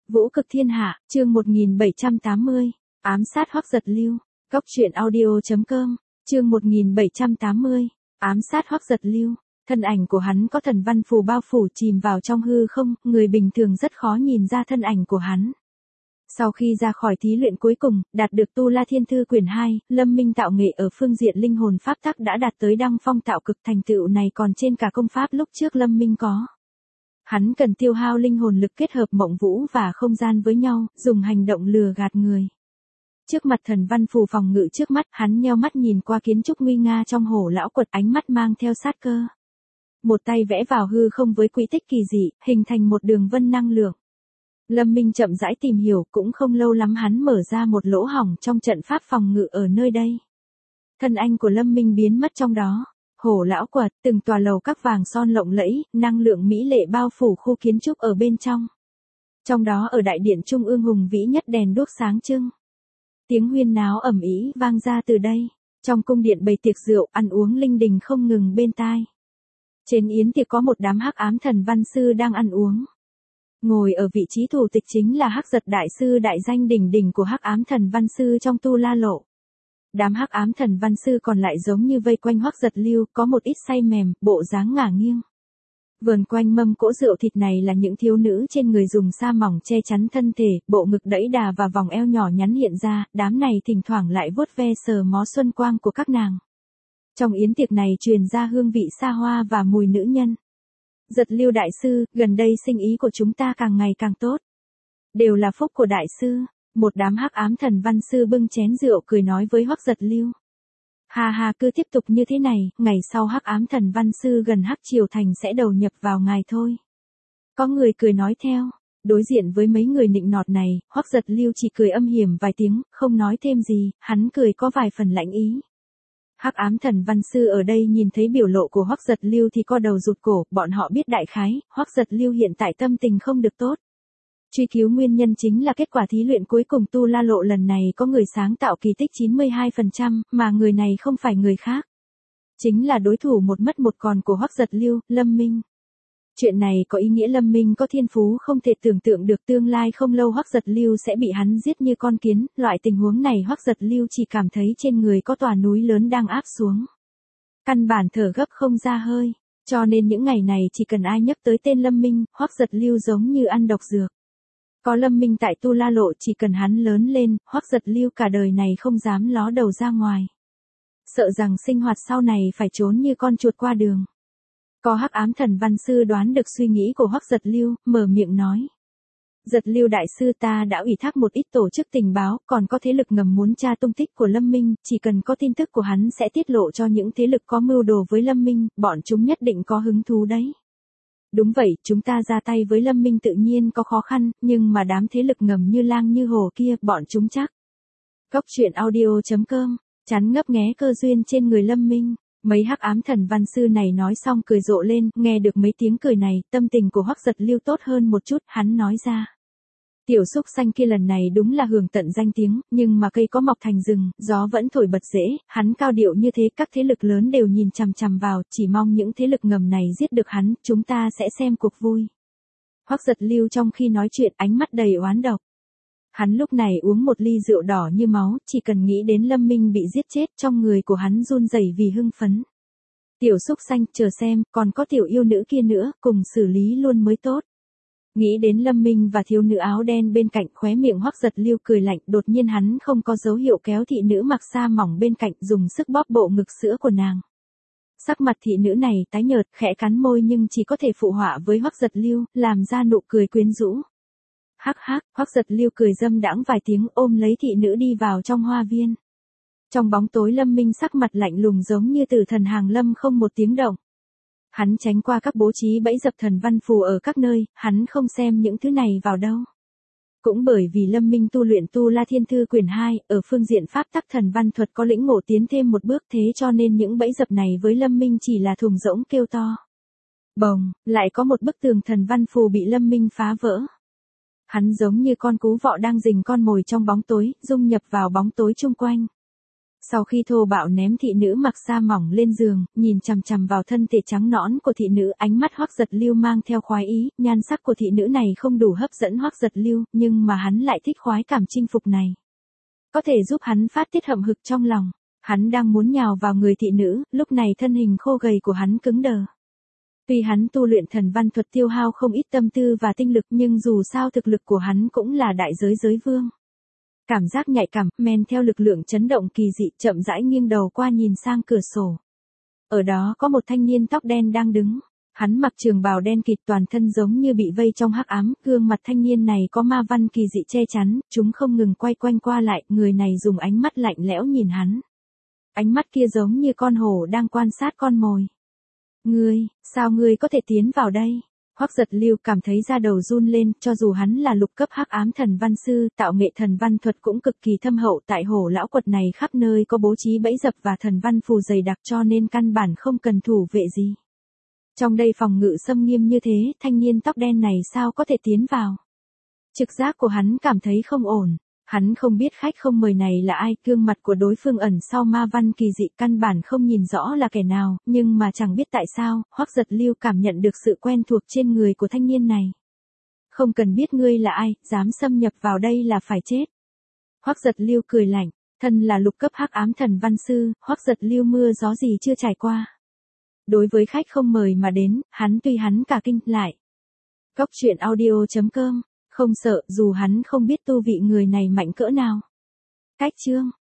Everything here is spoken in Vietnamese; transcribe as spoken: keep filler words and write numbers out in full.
Vũ cực thiên hạ, chương một nghìn bảy trăm tám mươi, ám sát Hoắc Giật Lưu, Cốc truyện audio chấm com, chương một nghìn bảy trăm tám mươi, ám sát Hoắc Giật Lưu, thân ảnh của hắn có thần văn phù bao phủ chìm vào trong hư không, người bình thường rất khó nhìn ra thân ảnh của hắn. Sau khi ra khỏi thí luyện cuối cùng, đạt được Tu La Thiên Thư quyển hai, Lâm Minh tạo nghệ ở phương diện linh hồn pháp tắc đã đạt tới đăng phong tạo cực, thành tựu này còn trên cả công pháp lúc trước Lâm Minh có. Hắn cần tiêu hao linh hồn lực kết hợp mộng vũ và không gian với nhau, dùng hành động lừa gạt người. Trước mặt thần văn phù phòng ngự trước mắt, hắn nheo mắt nhìn qua kiến trúc nguy nga trong hổ lão quật, ánh mắt mang theo sát cơ. Một tay vẽ vào hư không với quỹ tích kỳ dị, hình thành một đường vân năng lượng. Lâm Minh chậm rãi tìm hiểu, cũng không lâu lắm hắn mở ra một lỗ hổng trong trận pháp phòng ngự ở nơi đây. Thân ảnh của Lâm Minh biến mất trong đó. Hổ lão quật, từng tòa lầu các vàng son lộng lẫy, năng lượng mỹ lệ bao phủ khu kiến trúc ở bên trong. Trong đó ở đại điện trung ương hùng vĩ nhất đèn đuốc sáng trưng. Tiếng huyên náo ầm ĩ vang ra từ đây. Trong cung điện bày tiệc rượu, ăn uống linh đình không ngừng bên tai. Trên yến tiệc có một đám hắc ám thần văn sư đang ăn uống. Ngồi ở vị trí thủ tịch chính là Hắc Giật đại sư, đại danh đỉnh đỉnh của hắc ám thần văn sư trong Tu La Lộ. Đám hắc ám thần văn sư còn lại giống như vây quanh Hoắc Giật Lưu, có một ít say mềm, bộ dáng ngả nghiêng. Vườn quanh mâm cỗ rượu thịt này là những thiếu nữ trên người dùng sa mỏng che chắn thân thể, bộ ngực đẫy đà và vòng eo nhỏ nhắn hiện ra, đám này thỉnh thoảng lại vuốt ve sờ mó xuân quang của các nàng. Trong yến tiệc này truyền ra hương vị xa hoa và mùi nữ nhân. Giật Lưu đại sư, gần đây sinh ý của chúng ta càng ngày càng tốt. Đều là phúc của đại sư. Một đám hắc ám thần văn sư bưng chén rượu cười nói với Hoắc Giật Lưu. Hà hà, cứ tiếp tục như thế này, ngày sau hắc ám thần văn sư gần Hắc Triều Thành sẽ đầu nhập vào ngài thôi. Có người cười nói theo. Đối diện với mấy người nịnh nọt này, Hoắc Giật Lưu chỉ cười âm hiểm vài tiếng, không nói thêm gì, hắn cười có vài phần lạnh ý. Hắc ám thần văn sư ở đây nhìn thấy biểu lộ của Hoắc Giật Lưu thì co đầu rụt cổ, bọn họ biết đại khái, Hoắc Giật Lưu hiện tại tâm tình không được tốt. Truy cứu nguyên nhân chính là kết quả thí luyện cuối cùng Tu La Lộ lần này có người sáng tạo kỳ tích chín mươi hai phần trăm, mà người này không phải người khác. Chính là đối thủ một mất một còn của Hoắc Giật Lưu, Lâm Minh. Chuyện này có ý nghĩa Lâm Minh có thiên phú không thể tưởng tượng được, tương lai không lâu Hoắc Giật Lưu sẽ bị hắn giết như con kiến, loại tình huống này Hoắc Giật Lưu chỉ cảm thấy trên người có tòa núi lớn đang áp xuống. Căn bản thở gấp không ra hơi, cho nên những ngày này chỉ cần ai nhắc tới tên Lâm Minh, Hoắc Giật Lưu giống như ăn độc dược. Có Lâm Minh tại Tu La Lộ, chỉ cần hắn lớn lên, Hoắc Giật Lưu cả đời này không dám ló đầu ra ngoài. Sợ rằng sinh hoạt sau này phải trốn như con chuột qua đường. Có hắc ám thần văn sư đoán được suy nghĩ của Hoắc Giật Lưu, mở miệng nói. Giật Lưu đại sư, ta đã ủy thác một ít tổ chức tình báo, còn có thế lực ngầm muốn tra tung tích của Lâm Minh, chỉ cần có tin tức của hắn sẽ tiết lộ cho những thế lực có mưu đồ với Lâm Minh, bọn chúng nhất định có hứng thú đấy. Đúng vậy, chúng ta ra tay với Lâm Minh tự nhiên có khó khăn, nhưng mà đám thế lực ngầm như lang như hổ kia, bọn chúng chắc. Cốc truyện audio chấm com, chắn ngấp nghé cơ duyên trên người Lâm Minh. Mấy hắc ám thần văn sư này nói xong cười rộ lên, nghe được mấy tiếng cười này, tâm tình của Hoắc Giật Lưu tốt hơn một chút, hắn nói ra. Tiểu xúc xanh kia lần này đúng là hưởng tận danh tiếng, nhưng mà cây có mọc thành rừng, gió vẫn thổi bật rễ, hắn cao điệu như thế, các thế lực lớn đều nhìn chằm chằm vào, chỉ mong những thế lực ngầm này giết được hắn, chúng ta sẽ xem cuộc vui. Hoắc Giật Lưu trong khi nói chuyện ánh mắt đầy oán độc. Hắn lúc này uống một ly rượu đỏ như máu, chỉ cần nghĩ đến Lâm Minh bị giết chết, trong người của hắn run rẩy vì hưng phấn. Tiểu xúc xanh, chờ xem, còn có tiểu yêu nữ kia nữa, cùng xử lý luôn mới tốt. Nghĩ đến Lâm Minh và thiếu nữ áo đen bên cạnh, khóe miệng Hoắc Giật Lưu cười lạnh, đột nhiên hắn không có dấu hiệu kéo thị nữ mặc sa mỏng bên cạnh, dùng sức bóp bộ ngực sữa của nàng. Sắc mặt thị nữ này tái nhợt, khẽ cắn môi nhưng chỉ có thể phụ họa với Hoắc Giật Lưu, làm ra nụ cười quyến rũ. Hắc hắc, Hoắc Giật Lưu cười dâm đãng vài tiếng, ôm lấy thị nữ đi vào trong hoa viên. Trong bóng tối Lâm Minh sắc mặt lạnh lùng giống như tử thần hàng lâm, không một tiếng động. Hắn tránh qua các bố trí bẫy dập thần văn phù ở các nơi, hắn không xem những thứ này vào đâu. Cũng bởi vì Lâm Minh tu luyện Tu La Thiên Thư quyển hai, ở phương diện pháp tắc thần văn thuật có lĩnh ngộ tiến thêm một bước, thế cho nên những bẫy dập này với Lâm Minh chỉ là thùng rỗng kêu to. Bồng, lại có một bức tường thần văn phù bị Lâm Minh phá vỡ. Hắn giống như con cú vọ đang rình con mồi trong bóng tối, dung nhập vào bóng tối chung quanh. Sau khi thô bạo ném thị nữ mặc sa mỏng lên giường, nhìn chằm chằm vào thân thể trắng nõn của thị nữ, ánh mắt Hoắc Giật Lưu mang theo khoái ý, nhan sắc của thị nữ này không đủ hấp dẫn Hoắc Giật Lưu, nhưng mà hắn lại thích khoái cảm chinh phục này. Có thể giúp hắn phát tiết hậm hực trong lòng. Hắn đang muốn nhào vào người thị nữ, lúc này thân hình khô gầy của hắn cứng đờ. Tuy hắn tu luyện thần văn thuật tiêu hao không ít tâm tư và tinh lực, nhưng dù sao thực lực của hắn cũng là đại giới giới vương. Cảm giác nhạy cảm, men theo lực lượng chấn động kỳ dị, chậm rãi nghiêng đầu qua nhìn sang cửa sổ. Ở đó có một thanh niên tóc đen đang đứng. Hắn mặc trường bào đen kịt, toàn thân giống như bị vây trong hắc ám, gương mặt thanh niên này có ma văn kỳ dị che chắn, chúng không ngừng quay quanh qua lại, người này dùng ánh mắt lạnh lẽo nhìn hắn. Ánh mắt kia giống như con hổ đang quan sát con mồi. Ngươi, sao ngươi có thể tiến vào đây? Hoắc Giật Lưu cảm thấy da đầu run lên, cho dù hắn là lục cấp hắc ám thần văn sư, tạo nghệ thần văn thuật cũng cực kỳ thâm hậu, tại Hổ lão quật này khắp nơi có bố trí bẫy dập và thần văn phù dày đặc, cho nên căn bản không cần thủ vệ gì. Trong đây phòng ngự xâm nghiêm như thế, thanh niên tóc đen này sao có thể tiến vào? Trực giác của hắn cảm thấy không ổn. Hắn không biết khách không mời này là ai, gương mặt của đối phương ẩn sau ma văn kỳ dị, căn bản không nhìn rõ là kẻ nào, nhưng mà chẳng biết tại sao, Hoắc Giật Lưu cảm nhận được sự quen thuộc trên người của thanh niên này. Không cần biết ngươi là ai, dám xâm nhập vào đây là phải chết. Hoắc Giật Lưu cười lạnh, thân là lục cấp hắc ám thần văn sư, Hoắc Giật Lưu mưa gió gì chưa trải qua. Đối với khách không mời mà đến, hắn tuy hắn cả kinh lại. Cốc truyện audio chấm com, không sợ dù hắn không biết tu vị người này mạnh cỡ nào. Cách chương